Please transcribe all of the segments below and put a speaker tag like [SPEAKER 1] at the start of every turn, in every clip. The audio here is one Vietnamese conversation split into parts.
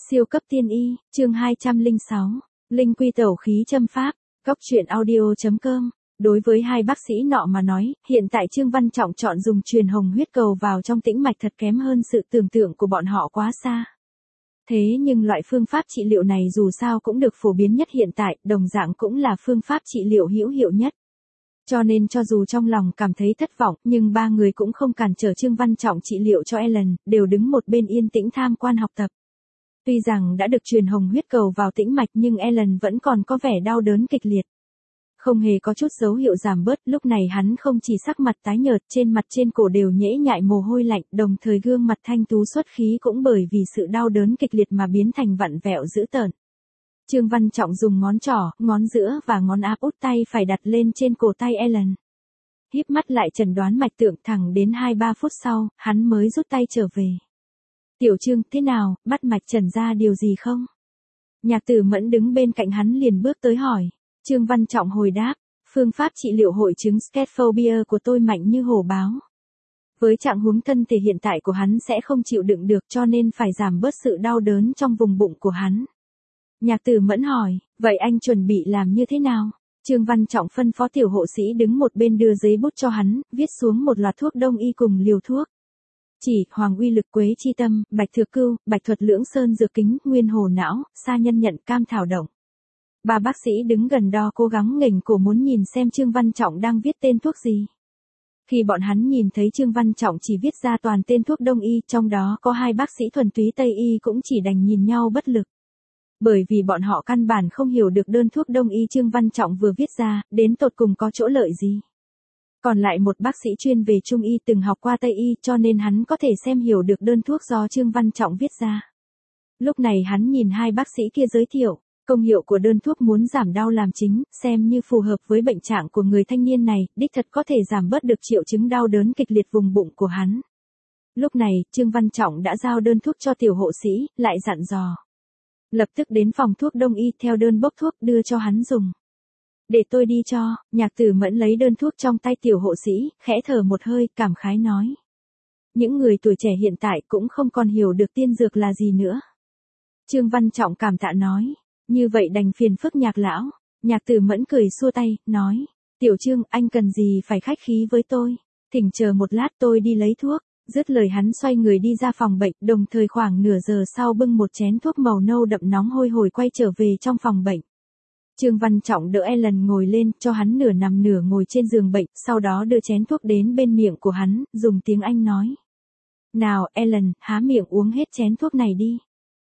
[SPEAKER 1] Siêu cấp tiên y, chương 206, Linh quy tẩu khí châm pháp, góc truyện audio.com. Đối với hai bác sĩ nọ mà nói, hiện tại Trương Văn Trọng chọn dùng truyền hồng huyết cầu vào trong tĩnh mạch thật kém hơn sự tưởng tượng của bọn họ quá xa. Thế nhưng loại phương pháp trị liệu này dù sao cũng được phổ biến nhất hiện tại, đồng dạng cũng là phương pháp trị liệu hữu hiệu nhất. Cho nên cho dù trong lòng cảm thấy thất vọng, nhưng ba người cũng không cản trở Trương Văn Trọng trị liệu cho Ellen, đều đứng một bên yên tĩnh tham quan học tập. Tuy rằng đã được truyền hồng huyết cầu vào tĩnh mạch nhưng Ellen vẫn còn có vẻ đau đớn kịch liệt. Không hề có chút dấu hiệu giảm bớt, lúc này hắn không chỉ sắc mặt tái nhợt, trên mặt trên cổ đều nhễ nhại mồ hôi lạnh, đồng thời gương mặt thanh tú xuất khí cũng bởi vì sự đau đớn kịch liệt mà biến thành vặn vẹo dữ tợn. Trương Văn Trọng dùng ngón trỏ, ngón giữa và ngón áp út tay phải đặt lên trên cổ tay Ellen. Híp mắt lại chẩn đoán mạch tượng, thẳng đến 2-3 phút sau, hắn mới rút tay trở về. Tiểu Trương, thế nào, bắt mạch trần ra điều gì không? Nhạc Tử Mẫn đứng bên cạnh hắn liền bước tới hỏi. Trương Văn Trọng hồi đáp, phương pháp trị liệu hội chứng sclerophobia của tôi mạnh như hổ báo. Với trạng huống thân thể hiện tại của hắn sẽ không chịu đựng được cho nên phải giảm bớt sự đau đớn trong vùng bụng của hắn. Nhạc Tử Mẫn hỏi, vậy anh chuẩn bị làm như thế nào? Trương Văn Trọng phân phó tiểu hộ sĩ đứng một bên đưa giấy bút cho hắn, viết xuống một loạt thuốc đông y cùng liều thuốc. Chỉ, hoàng uy lực quế chi tâm, bạch thược cưu, bạch thuật lưỡng sơn dược kính, nguyên hồ não, sa nhân nhận, cam thảo động. Ba bác sĩ đứng gần đó cố gắng nghềnh cổ muốn nhìn xem Trương Văn Trọng đang viết tên thuốc gì. Khi bọn hắn nhìn thấy Trương Văn Trọng chỉ viết ra toàn tên thuốc đông y, trong đó có hai bác sĩ thuần túy Tây y cũng chỉ đành nhìn nhau bất lực. Bởi vì bọn họ căn bản không hiểu được đơn thuốc đông y Trương Văn Trọng vừa viết ra, đến tột cùng có chỗ lợi gì. Còn lại một bác sĩ chuyên về Trung y từng học qua Tây y cho nên hắn có thể xem hiểu được đơn thuốc do Trương Văn Trọng viết ra. Lúc này hắn nhìn hai bác sĩ kia giới thiệu, công hiệu của đơn thuốc muốn giảm đau làm chính, xem như phù hợp với bệnh trạng của người thanh niên này, đích thật có thể giảm bớt được triệu chứng đau đớn kịch liệt vùng bụng của hắn. Lúc này, Trương Văn Trọng đã giao đơn thuốc cho tiểu hộ sĩ, lại dặn dò. Lập tức đến phòng thuốc đông y theo đơn bốc thuốc đưa cho hắn dùng. Để tôi đi cho, Nhạc Tử Mẫn lấy đơn thuốc trong tay tiểu hộ sĩ, khẽ thở một hơi, cảm khái nói. Những người tuổi trẻ hiện tại cũng không còn hiểu được tiên dược là gì nữa. Trương Văn Trọng cảm tạ nói, như vậy đành phiền phức Nhạc lão. Nhạc Tử Mẫn cười xua tay, nói, Tiểu Trương, anh cần gì phải khách khí với tôi, thỉnh chờ một lát tôi đi lấy thuốc. Dứt lời hắn xoay người đi ra phòng bệnh, đồng thời khoảng nửa giờ sau bưng một chén thuốc màu nâu đậm nóng hôi hổi quay trở về trong phòng bệnh. Trương Văn Trọng đỡ Ellen ngồi lên, cho hắn nửa nằm nửa ngồi trên giường bệnh, sau đó đưa chén thuốc đến bên miệng của hắn, dùng tiếng Anh nói. Nào, Ellen, há miệng uống hết chén thuốc này đi.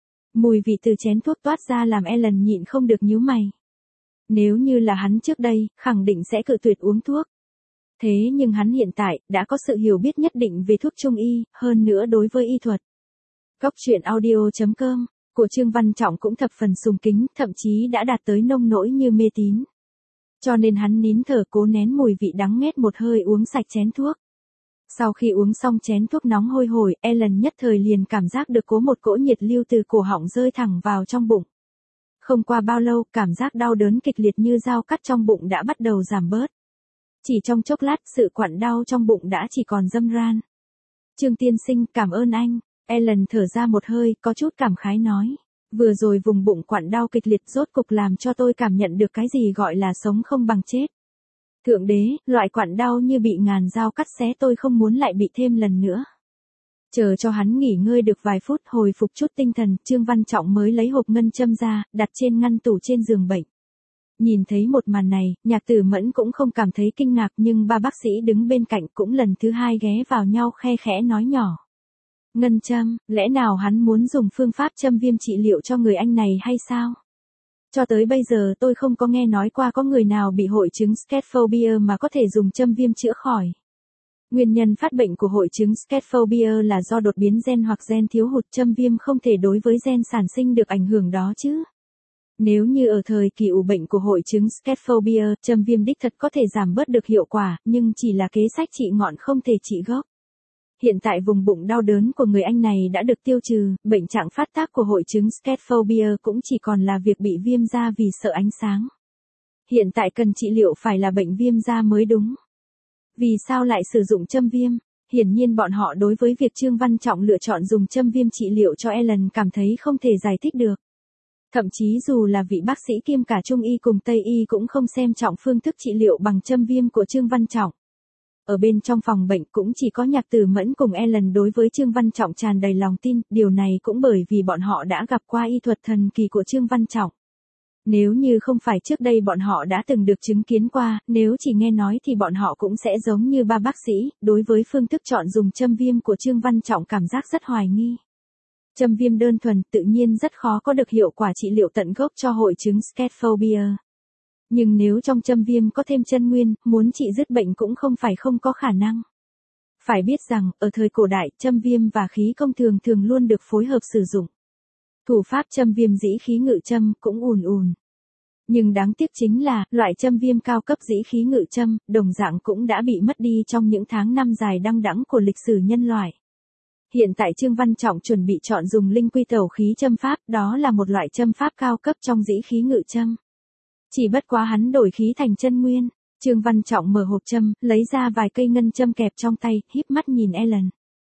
[SPEAKER 1] Mùi vị từ chén thuốc toát ra làm Ellen nhịn không được nhíu mày. Nếu như là hắn trước đây, khẳng định sẽ cự tuyệt uống thuốc. Thế nhưng hắn hiện tại, đã có sự hiểu biết nhất định về thuốc Trung y, hơn nữa đối với y thuật. Góc truyện audio.com, của Trương Văn Trọng cũng thập phần sùng kính, thậm chí đã đạt tới nông nỗi như mê tín. Cho nên hắn nín thở cố nén mùi vị đắng nghét một hơi uống sạch chén thuốc. Sau khi uống xong chén thuốc nóng hôi hổi, Ellen nhất thời liền cảm giác được có một cỗ nhiệt lưu từ cổ họng rơi thẳng vào trong bụng. Không qua bao lâu, cảm giác đau đớn kịch liệt như dao cắt trong bụng đã bắt đầu giảm bớt. Chỉ trong chốc lát, sự quặn đau trong bụng đã chỉ còn râm ran. Trương tiên sinh, cảm ơn anh. Ellen thở ra một hơi, có chút cảm khái nói. Vừa rồi vùng bụng quặn đau kịch liệt rốt cục làm cho tôi cảm nhận được cái gì gọi là sống không bằng chết. Thượng đế, loại quặn đau như bị ngàn dao cắt xé tôi không muốn lại bị thêm lần nữa. Chờ cho hắn nghỉ ngơi được vài phút hồi phục chút tinh thần, Trương Văn Trọng mới lấy hộp ngân châm ra, đặt trên ngăn tủ trên giường bệnh. Nhìn thấy một màn này, Nhạc Tử Mẫn cũng không cảm thấy kinh ngạc nhưng ba bác sĩ đứng bên cạnh cũng lần thứ hai ghé vào nhau khe khẽ nói nhỏ. Ngân châm, lẽ nào hắn muốn dùng phương pháp châm viêm trị liệu cho người anh này hay sao? Cho tới bây giờ tôi không có nghe nói qua có người nào bị hội chứng sclerophobia mà có thể dùng châm viêm chữa khỏi. Nguyên nhân phát bệnh của hội chứng sclerophobia là do đột biến gen hoặc gen thiếu hụt, châm viêm không thể đối với gen sản sinh được ảnh hưởng đó chứ. Nếu như ở thời kỳ ủ bệnh của hội chứng sclerophobia, châm viêm đích thật có thể giảm bớt được hiệu quả, nhưng chỉ là kế sách trị ngọn không thể trị gốc. Hiện tại vùng bụng đau đớn của người anh này đã được tiêu trừ, bệnh trạng phát tác của hội chứng sclerophobia cũng chỉ còn là việc bị viêm da vì sợ ánh sáng. Hiện tại cần trị liệu phải là bệnh viêm da mới đúng. Vì sao lại sử dụng châm viêm? Hiển nhiên bọn họ đối với việc Trương Văn Trọng lựa chọn dùng châm viêm trị liệu cho Ellen cảm thấy không thể giải thích được. Thậm chí dù là vị bác sĩ kiêm cả Trung y cùng Tây y cũng không xem trọng phương thức trị liệu bằng châm viêm của Trương Văn Trọng. Ở bên trong phòng bệnh cũng chỉ có Nhạc Tử Mẫn cùng Ellen đối với Trương Văn Trọng tràn đầy lòng tin, điều này cũng bởi vì bọn họ đã gặp qua y thuật thần kỳ của Trương Văn Trọng. Nếu như không phải trước đây bọn họ đã từng được chứng kiến qua, nếu chỉ nghe nói thì bọn họ cũng sẽ giống như ba bác sĩ, đối với phương thức chọn dùng châm viêm của Trương Văn Trọng cảm giác rất hoài nghi. Châm viêm đơn thuần tự nhiên rất khó có được hiệu quả trị liệu tận gốc cho hội chứng sclerophobia. Nhưng nếu trong châm viêm có thêm chân nguyên, muốn trị dứt bệnh cũng không phải không có khả năng. Phải biết rằng, ở thời cổ đại, châm viêm và khí công thường luôn được phối hợp sử dụng. Thủ pháp châm viêm dĩ khí ngự châm cũng ùn ùn. Nhưng đáng tiếc chính là, loại châm viêm cao cấp dĩ khí ngự châm, đồng dạng cũng đã bị mất đi trong những tháng năm dài đăng đẵng của lịch sử nhân loại. Hiện tại Trương Văn Trọng chuẩn bị chọn dùng linh quy tẩu khí châm pháp, đó là một loại châm pháp cao cấp trong dĩ khí ngự châm. Chỉ bất quá hắn đổi khí thành chân nguyên. Trương Văn Trọng mở hộp châm, lấy ra vài cây ngân châm kẹp trong tay, híp mắt nhìn Ellen.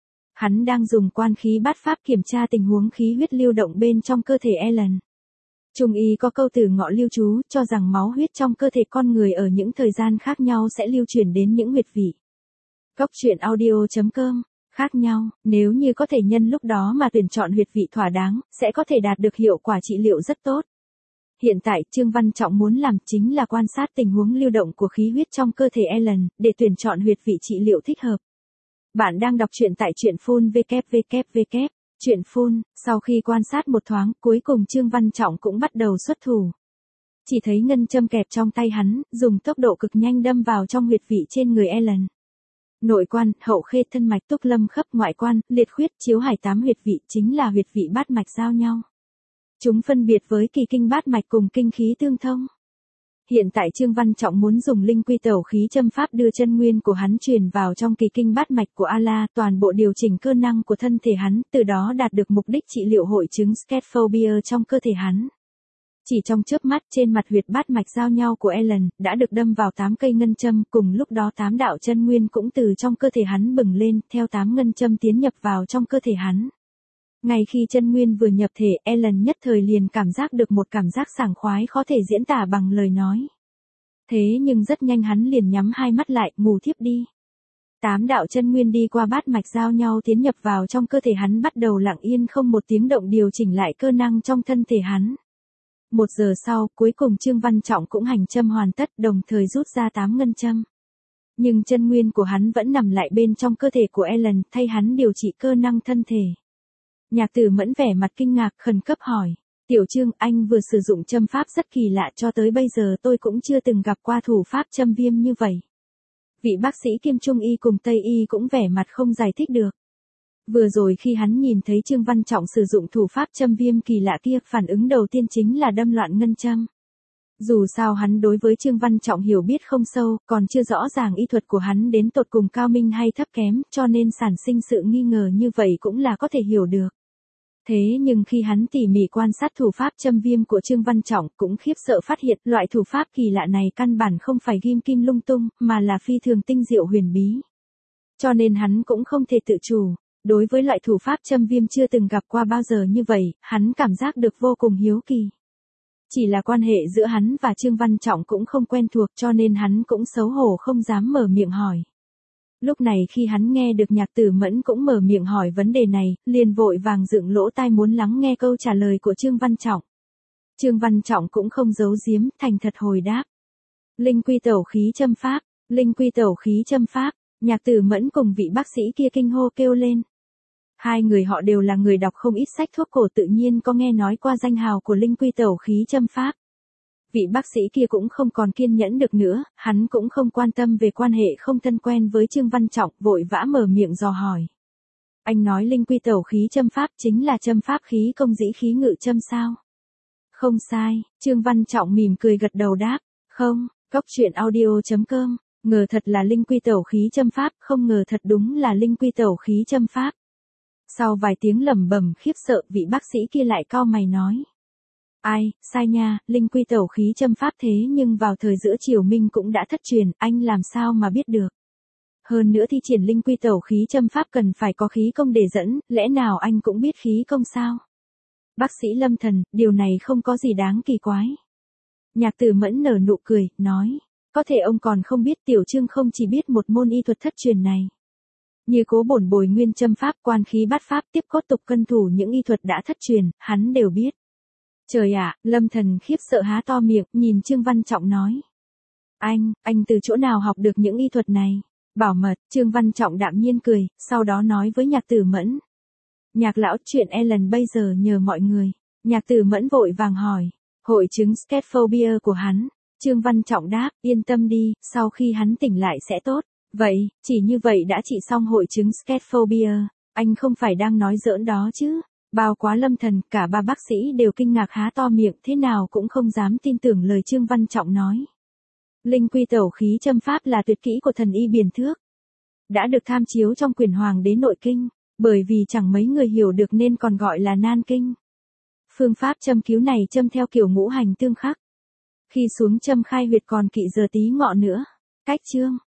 [SPEAKER 1] Hắn đang dùng quan khí bát pháp kiểm tra tình huống khí huyết lưu động bên trong cơ thể Ellen. Trung y có câu từ ngọ lưu chú, cho rằng máu huyết trong cơ thể con người ở những thời gian khác nhau sẽ lưu chuyển đến những huyệt vị. Cốc truyện audio.com. Khác nhau, nếu như có thể nhân lúc đó mà tuyển chọn huyệt vị thỏa đáng, sẽ có thể đạt được hiệu quả trị liệu rất tốt. Hiện tại, Trương Văn Trọng muốn làm chính là quan sát tình huống lưu động của khí huyết trong cơ thể Ellen, để tuyển chọn huyệt vị trị liệu thích hợp. Bạn đang đọc truyện tại truyện phun www. Truyện phun, sau khi quan sát một thoáng, cuối cùng Trương Văn Trọng cũng bắt đầu xuất thủ. Chỉ thấy ngân châm kẹp trong tay hắn, dùng tốc độ cực nhanh đâm vào trong huyệt vị trên người Ellen. Nội quan, hậu khê thân mạch túc lâm khấp ngoại quan, liệt khuyết chiếu hải 8 huyệt vị chính là huyệt vị bát mạch giao nhau. Chúng phân biệt với kỳ kinh bát mạch cùng kinh khí tương thông. Hiện tại Trương Văn Trọng muốn dùng linh quy tẩu khí châm pháp đưa chân nguyên của hắn truyền vào trong kỳ kinh bát mạch của A-la, toàn bộ điều chỉnh cơ năng của thân thể hắn, từ đó đạt được mục đích trị liệu hội chứng sclerophobia trong cơ thể hắn. Chỉ trong chớp mắt trên mặt huyệt bát mạch giao nhau của Ellen, đã được đâm vào 8 cây ngân châm, cùng lúc đó 8 đạo chân nguyên cũng từ trong cơ thể hắn bừng lên, theo 8 ngân châm tiến nhập vào trong cơ thể hắn. Ngay khi chân nguyên vừa nhập thể, Ellen nhất thời liền cảm giác được một cảm giác sảng khoái khó thể diễn tả bằng lời nói. Thế nhưng rất nhanh hắn liền nhắm hai mắt lại, ngủ thiếp đi. 8 đạo chân nguyên đi qua bát mạch giao nhau tiến nhập vào trong cơ thể hắn, bắt đầu lặng yên không một tiếng động điều chỉnh lại cơ năng trong thân thể hắn. 1 giờ sau, cuối cùng Trương Văn Trọng cũng hành châm hoàn tất, đồng thời rút ra 8 ngân châm. Nhưng chân nguyên của hắn vẫn nằm lại bên trong cơ thể của Ellen, thay hắn điều trị cơ năng thân thể. Nhạc Tử Mẫn vẻ mặt kinh ngạc, khẩn cấp hỏi. Tiểu Trương, anh vừa sử dụng châm pháp rất kỳ lạ, cho tới bây giờ tôi cũng chưa từng gặp qua thủ pháp châm viêm như vậy. Vị bác sĩ kiêm Trung y cùng Tây y cũng vẻ mặt không giải thích được. Vừa rồi khi hắn nhìn thấy Trương Văn Trọng sử dụng thủ pháp châm viêm kỳ lạ kia, phản ứng đầu tiên chính là đâm loạn ngân châm. Dù sao hắn đối với Trương Văn Trọng hiểu biết không sâu, còn chưa rõ ràng y thuật của hắn đến tột cùng cao minh hay thấp kém, cho nên sản sinh sự nghi ngờ như vậy cũng là có thể hiểu được. Thế nhưng khi hắn tỉ mỉ quan sát thủ pháp châm viêm của Trương Văn Trọng, cũng khiếp sợ phát hiện loại thủ pháp kỳ lạ này căn bản không phải ghim kim lung tung, mà là phi thường tinh diệu huyền bí. Cho nên hắn cũng không thể tự chủ. Đối với loại thủ pháp châm viêm chưa từng gặp qua bao giờ như vậy, hắn cảm giác được vô cùng hiếu kỳ. Chỉ là quan hệ giữa hắn và Trương Văn Trọng cũng không quen thuộc, cho nên hắn cũng xấu hổ không dám mở miệng hỏi. Lúc này khi hắn nghe được Nhạc Tử Mẫn cũng mở miệng hỏi vấn đề này, liền vội vàng dựng lỗ tai muốn lắng nghe câu trả lời của Trương Văn Trọng. Trương Văn Trọng cũng không giấu giếm, thành thật hồi đáp. Linh quy tẩu khí châm pháp, linh quy tẩu khí châm pháp. Nhạc Tử Mẫn cùng vị bác sĩ kia kinh hô kêu lên. Hai người họ đều là người đọc không ít sách thuốc cổ, tự nhiên có nghe nói qua danh hào của linh quy tẩu khí châm pháp. Vị bác sĩ kia cũng không còn kiên nhẫn được nữa, hắn cũng không quan tâm về quan hệ không thân quen với Trương Văn Trọng, vội vã mở miệng dò hỏi. Anh nói linh quy tẩu khí châm pháp chính là châm pháp khí công dĩ khí ngự châm sao? Không sai, Trương Văn Trọng mỉm cười gật đầu đáp. Không, cốc truyện audio.com. Ngờ thật là linh quy tẩu khí châm pháp, không ngờ thật đúng là linh quy tẩu khí châm pháp. Sau vài tiếng lẩm bẩm khiếp sợ, vị bác sĩ kia lại cau mày nói. Ai, sai nha, linh quy tẩu khí châm pháp thế nhưng vào thời giữa triều Minh cũng đã thất truyền, anh làm sao mà biết được. Hơn nữa thi triển linh quy tẩu khí châm pháp cần phải có khí công để dẫn, lẽ nào anh cũng biết khí công sao? Bác sĩ Lâm Thần, điều này không có gì đáng kỳ quái. Nhạc Tử Mẫn nở nụ cười, nói, có thể ông còn không biết Tiểu Trương không chỉ biết một môn y thuật thất truyền này. Như Cố Bổn Bồi nguyên châm pháp, quan khí bát pháp, tiếp cốt tục cân thủ, những y thuật đã thất truyền, hắn đều biết. Trời ạ, Lâm Thần khiếp sợ há to miệng, nhìn Trương Văn Trọng nói. Anh từ chỗ nào học được những y thuật này? Bảo mật, Trương Văn Trọng đạm nhiên cười, sau đó nói với Nhạc Tử Mẫn. Nhạc lão, chuyện Ellen bây giờ nhờ mọi người. Nhạc Tử Mẫn vội vàng hỏi. Hội chứng scatophobia của hắn. Trương Văn Trọng đáp, yên tâm đi, sau khi hắn tỉnh lại sẽ tốt. Vậy, chỉ như vậy đã trị xong hội chứng scatophobia. Anh không phải đang nói giỡn đó chứ? Bao quá Lâm Thần, cả ba bác sĩ đều kinh ngạc há to miệng, thế nào cũng không dám tin tưởng lời Trương Văn Trọng nói. Linh quy tẩu khí châm pháp là tuyệt kỹ của thần y Biền Thước. Đã được tham chiếu trong quyển Hoàng đế nội kinh, bởi vì chẳng mấy người hiểu được nên còn gọi là nan kinh. Phương pháp châm cứu này châm theo kiểu ngũ hành tương khắc. Khi xuống châm khai huyệt còn kỵ giờ tí ngọ nữa. Cách chương